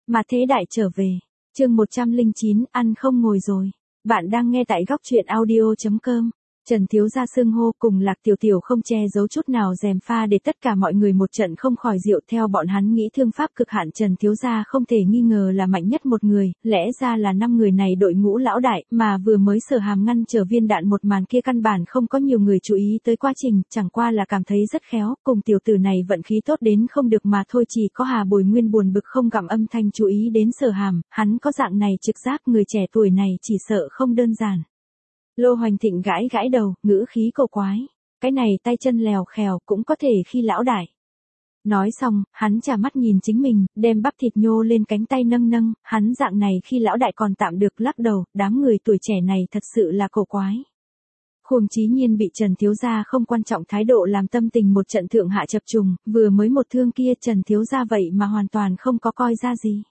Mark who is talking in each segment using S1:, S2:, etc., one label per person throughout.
S1: Mà thế đại trở về. Chương 109, ăn không ngồi rồi. Bạn đang nghe tại góc truyện audio.com. Trần thiếu gia xưng hô cùng Lạc Tiểu Tiểu không che giấu chút nào gièm pha để tất cả mọi người một trận không khỏi rượu. Theo bọn hắn nghĩ thương pháp cực hạn Trần thiếu gia không thể nghi ngờ là mạnh nhất một người, lẽ ra là 5 người này đội ngũ lão đại, mà vừa mới Sở Hàm ngăn trở viên đạn một màn kia căn bản không có nhiều người chú ý tới quá trình, chẳng qua là cảm thấy rất khéo, cùng tiểu tử này vận khí tốt đến không được mà thôi. Chỉ có Hà Bồi Nguyên buồn bực không gặm âm thanh chú ý đến Sở Hàm, hắn có dạng này trực giác người trẻ tuổi này chỉ sợ không đơn giản. Lô Hoành Thịnh gãi gãi đầu, ngữ khí cổ quái. Cái này tay chân lèo khèo cũng có thể khi lão đại. Nói xong, hắn trà mắt nhìn chính mình, đem bắp thịt nhô lên cánh tay nâng nâng, hắn dạng này khi lão đại còn tạm được, lắc đầu, đám người tuổi trẻ này thật sự là cổ quái. Khuông Chí Nhiên bị Trần thiếu gia không quan trọng thái độ làm tâm tình một trận thượng hạ chập trùng, vừa mới một thương kia Trần thiếu gia vậy mà hoàn toàn không có coi ra gì.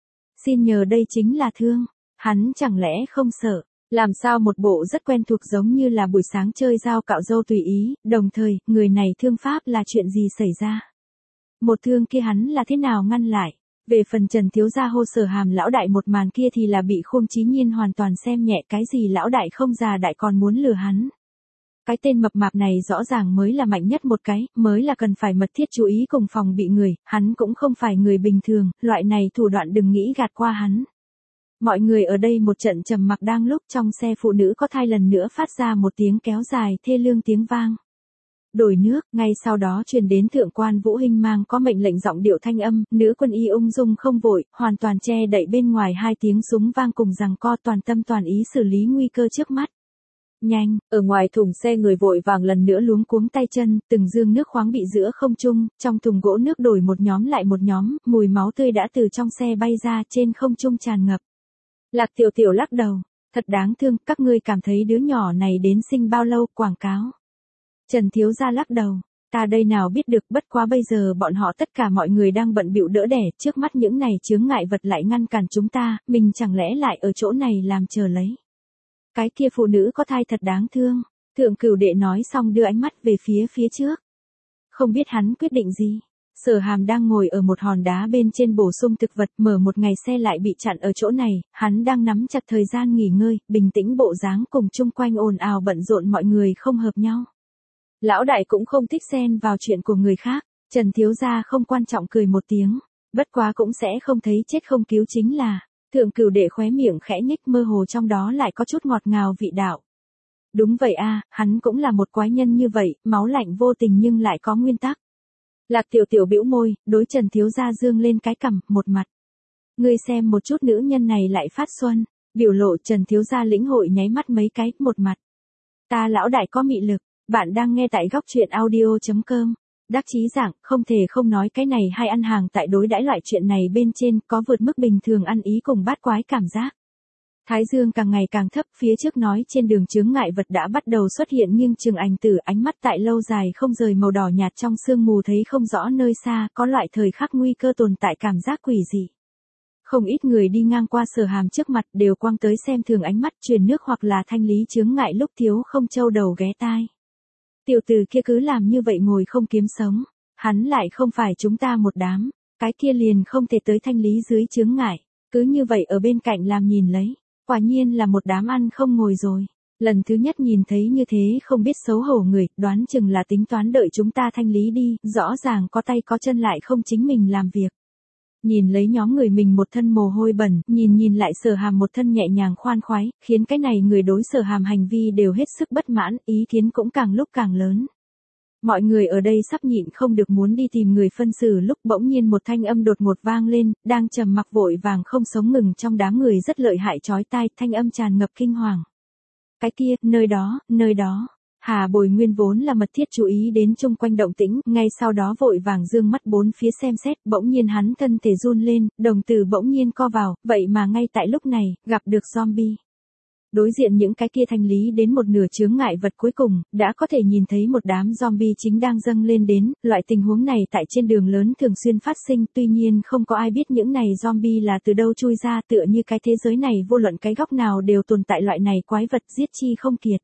S1: Xin nhờ đây chính là thương, hắn chẳng lẽ không sợ. Làm sao một bộ rất quen thuộc giống như là buổi sáng chơi dao cạo râu tùy ý, đồng thời, người này thương pháp là chuyện gì xảy ra? Một thương kia hắn là thế nào ngăn lại? Về phần Trần thiếu gia hô Sở Hàm lão đại một màn kia thì là bị Khuông Chí Nhiên hoàn toàn xem nhẹ, cái gì lão đại không già đại còn muốn lừa hắn. Cái tên mập mạp này rõ ràng mới là mạnh nhất một cái, mới là cần phải mật thiết chú ý cùng phòng bị người, hắn cũng không phải người bình thường, loại này thủ đoạn đừng nghĩ gạt qua hắn. Mọi người ở đây một trận trầm mặc, đang lúc trong xe phụ nữ có thai lần nữa phát ra một tiếng kéo dài thê lương tiếng vang. Đổi nước, ngay sau đó truyền đến thượng quan Vũ Hinh mang có mệnh lệnh giọng điệu thanh âm, nữ quân y ung dung không vội, hoàn toàn che đậy bên ngoài hai tiếng súng vang cùng giằng co, toàn tâm toàn ý xử lý nguy cơ trước mắt. Nhanh, ở ngoài thùng xe người vội vàng lần nữa luống cuống tay chân, từng dương nước khoáng bị giữa không trung, trong thùng gỗ nước đổi một nhóm lại một nhóm, mùi máu tươi đã từ trong xe bay ra trên không trung tràn ngập. Lạc Tiểu Tiểu lắc đầu, thật đáng thương, các ngươi cảm thấy đứa nhỏ này đến sinh bao lâu, quảng cáo. Trần thiếu gia lắc đầu, ta đây nào biết được, bất quá bây giờ bọn họ tất cả mọi người đang bận bịu đỡ đẻ, trước mắt những này chướng ngại vật lại ngăn cản chúng ta, mình chẳng lẽ lại ở chỗ này làm chờ lấy. Cái kia phụ nữ có thai thật đáng thương, Thượng Cửu Đệ nói xong đưa ánh mắt về phía trước. Không biết hắn quyết định gì. Sở Hàm đang ngồi ở một hòn đá bên trên bổ sung thực vật, mở một ngày xe lại bị chặn ở chỗ này, hắn đang nắm chặt thời gian nghỉ ngơi, bình tĩnh bộ dáng cùng chung quanh ồn ào bận rộn mọi người không hợp nhau. Lão đại cũng không thích xen vào chuyện của người khác, Trần thiếu gia không quan trọng cười một tiếng, bất quá cũng sẽ không thấy chết không cứu chính là. Thượng Cửu Đệ khóe miệng khẽ nhếch, mơ hồ trong đó lại có chút ngọt ngào vị đạo. Đúng vậy a, hắn cũng là một quái nhân như vậy, máu lạnh vô tình nhưng lại có nguyên tắc. Lạc Tiểu Tiểu bĩu môi, đối Trần thiếu gia dương lên cái cằm, một mặt. Ngươi xem một chút nữ nhân này lại phát xuân, biểu lộ Trần thiếu gia lĩnh hội nháy mắt mấy cái, một mặt. Ta lão đại có mị lực, bạn đang nghe tại góc truyện audio.com. Đắc chí giảng, không thể không nói cái này hay ăn hàng tại đối đãi loại chuyện này bên trên có vượt mức bình thường ăn ý cùng bát quái cảm giác. Thái dương càng ngày càng thấp, phía trước nói trên đường chướng ngại vật đã bắt đầu xuất hiện nghiêng trường ảnh tử, ánh mắt tại lâu dài không rời màu đỏ nhạt trong sương mù thấy không rõ nơi xa, có loại thời khắc nguy cơ tồn tại cảm giác quỷ dị. Không ít người đi ngang qua Sở Hàm trước mặt đều quăng tới xem thường ánh mắt, truyền nước hoặc là thanh lý chướng ngại lúc thiếu không châu đầu ghé tai. Tiểu tử kia cứ làm như vậy ngồi không kiếm sống, hắn lại không phải chúng ta một đám, cái kia liền không thể tới thanh lý dưới chướng ngại, cứ như vậy ở bên cạnh làm nhìn lấy. Quả nhiên là một đám ăn không ngồi rồi. Lần thứ nhất nhìn thấy như thế không biết xấu hổ người, đoán chừng là tính toán đợi chúng ta thanh lý đi, rõ ràng có tay có chân lại không chính mình làm việc. Nhìn lấy nhóm người mình một thân mồ hôi bẩn, nhìn lại Sở Hàm một thân nhẹ nhàng khoan khoái, khiến cái này người đối Sở Hàm hành vi đều hết sức bất mãn, ý kiến cũng càng lúc càng lớn. Mọi người ở đây sắp nhịn không được muốn đi tìm người phân xử lúc bỗng nhiên một thanh âm đột ngột vang lên, đang trầm mặc vội vàng không sống ngừng trong đám người rất lợi hại chói tai, thanh âm tràn ngập kinh hoàng. Cái kia, nơi đó. Hà Bồi Nguyên vốn là mật thiết chú ý đến chung quanh động tĩnh, ngay sau đó vội vàng dương mắt bốn phía xem xét, bỗng nhiên hắn thân thể run lên, đồng tử bỗng nhiên co vào, vậy mà ngay tại lúc này, gặp được zombie. Đối diện những cái kia thanh lý đến một nửa chướng ngại vật cuối cùng, đã có thể nhìn thấy một đám zombie chính đang dâng lên đến, loại tình huống này tại trên đường lớn thường xuyên phát sinh, tuy nhiên không có ai biết những này zombie là từ đâu chui ra, tựa như cái thế giới này vô luận cái góc nào đều tồn tại loại này quái vật giết chi không kiệt.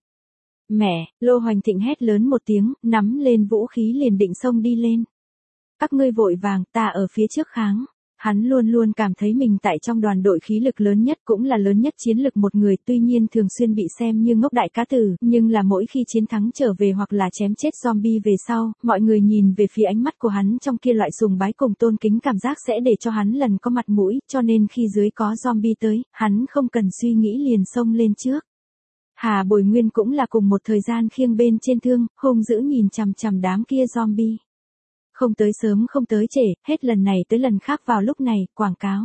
S1: Mẹ, Lô Hoành Thịnh hét lớn một tiếng, nắm lên vũ khí liền định xông đi lên. Các ngươi vội vàng, ta ở phía trước kháng. Hắn luôn luôn cảm thấy mình tại trong đoàn đội khí lực lớn nhất cũng là lớn nhất chiến lực một người, tuy nhiên thường xuyên bị xem như ngốc đại cá tử, nhưng là mỗi khi chiến thắng trở về hoặc là chém chết zombie về sau, mọi người nhìn về phía ánh mắt của hắn trong kia loại sùng bái cùng tôn kính cảm giác sẽ để cho hắn lần có mặt mũi, cho nên khi dưới có zombie tới, hắn không cần suy nghĩ liền xông lên trước. Hà Bồi Nguyên cũng là cùng một thời gian khiêng bên trên thương, hung dữ nhìn chằm chằm đám kia zombie. Không tới sớm không tới trễ, hết lần này tới lần khác vào lúc này, quảng cáo.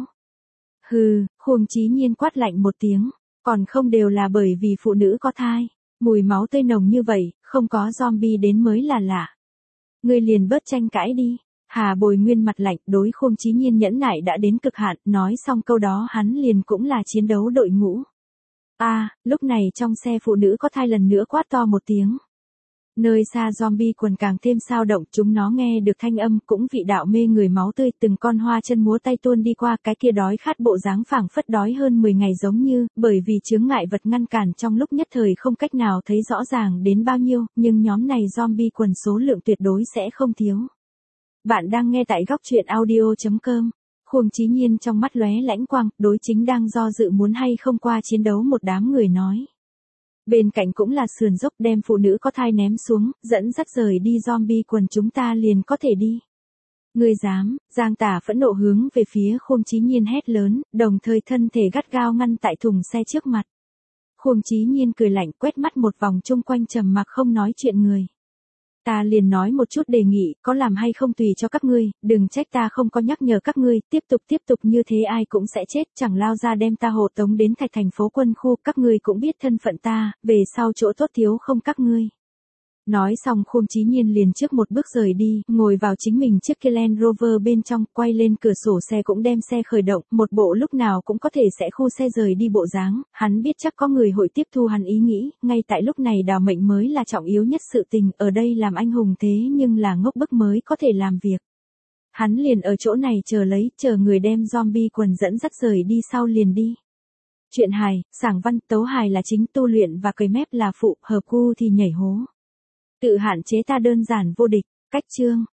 S1: Hừ, Khuông Chí Nhiên quát lạnh một tiếng, còn không đều là bởi vì phụ nữ có thai, mùi máu tươi nồng như vậy, không có zombie đến mới là lạ. Ngươi liền bớt tranh cãi đi. Hà Bồi Nguyên mặt lạnh, đối Khuông Chí Nhiên nhẫn nại đã đến cực hạn, nói xong câu đó hắn liền cũng là chiến đấu đội ngũ. Lúc này trong xe phụ nữ có thai lần nữa quát to một tiếng. Nơi xa zombie quần càng thêm sao động, chúng nó nghe được thanh âm cũng vị đạo mê người máu tươi, từng con hoa chân múa tay tuôn đi qua, cái kia đói khát bộ dáng phảng phất đói hơn 10 ngày giống như, bởi vì chướng ngại vật ngăn cản trong lúc nhất thời không cách nào thấy rõ ràng đến bao nhiêu, nhưng nhóm này zombie quần số lượng tuyệt đối sẽ không thiếu. Bạn đang nghe tại góc truyện audio.com. Khuông Chí Nhiên trong mắt lóe lãnh quang, đối chính đang do dự muốn hay không qua chiến đấu một đám người nói. Bên cạnh cũng là sườn dốc, đem phụ nữ có thai ném xuống, dẫn dắt rời đi zombie quần, chúng ta liền có thể đi. Ngươi dám? Giang Tả phẫn nộ hướng về phía Khuông Chí Nhiên hét lớn, đồng thời thân thể gắt gao ngăn tại thùng xe trước mặt. Khuông Chí Nhiên cười lạnh, quét mắt một vòng chung quanh trầm mặc không nói chuyện người. Ta liền nói một chút đề nghị, có làm hay không tùy cho các ngươi, đừng trách ta không có nhắc nhở các ngươi, tiếp tục như thế ai cũng sẽ chết, chẳng lao ra đem ta hộ tống đến thành phố quân khu, các ngươi cũng biết thân phận ta, về sau chỗ tốt thiếu không các ngươi. Nói xong Khuông Chí Nhiên liền trước một bước rời đi, ngồi vào chính mình chiếc kia Land Rover bên trong, quay lên cửa sổ xe cũng đem xe khởi động, một bộ lúc nào cũng có thể sẽ khu xe rời đi bộ dáng, hắn biết chắc có người hội tiếp thu hắn ý nghĩ, ngay tại lúc này đào mệnh mới là trọng yếu nhất sự tình, ở đây làm anh hùng thế nhưng là ngốc bức mới có thể làm việc. Hắn liền ở chỗ này chờ người đem zombie quần dẫn dắt rời đi sau liền đi. Chuyện hài, sảng văn, tấu hài là chính, tu luyện và cười mép là phụ, hợp gu thì nhảy hố. Tự hạn chế ta đơn giản vô địch, cách chương.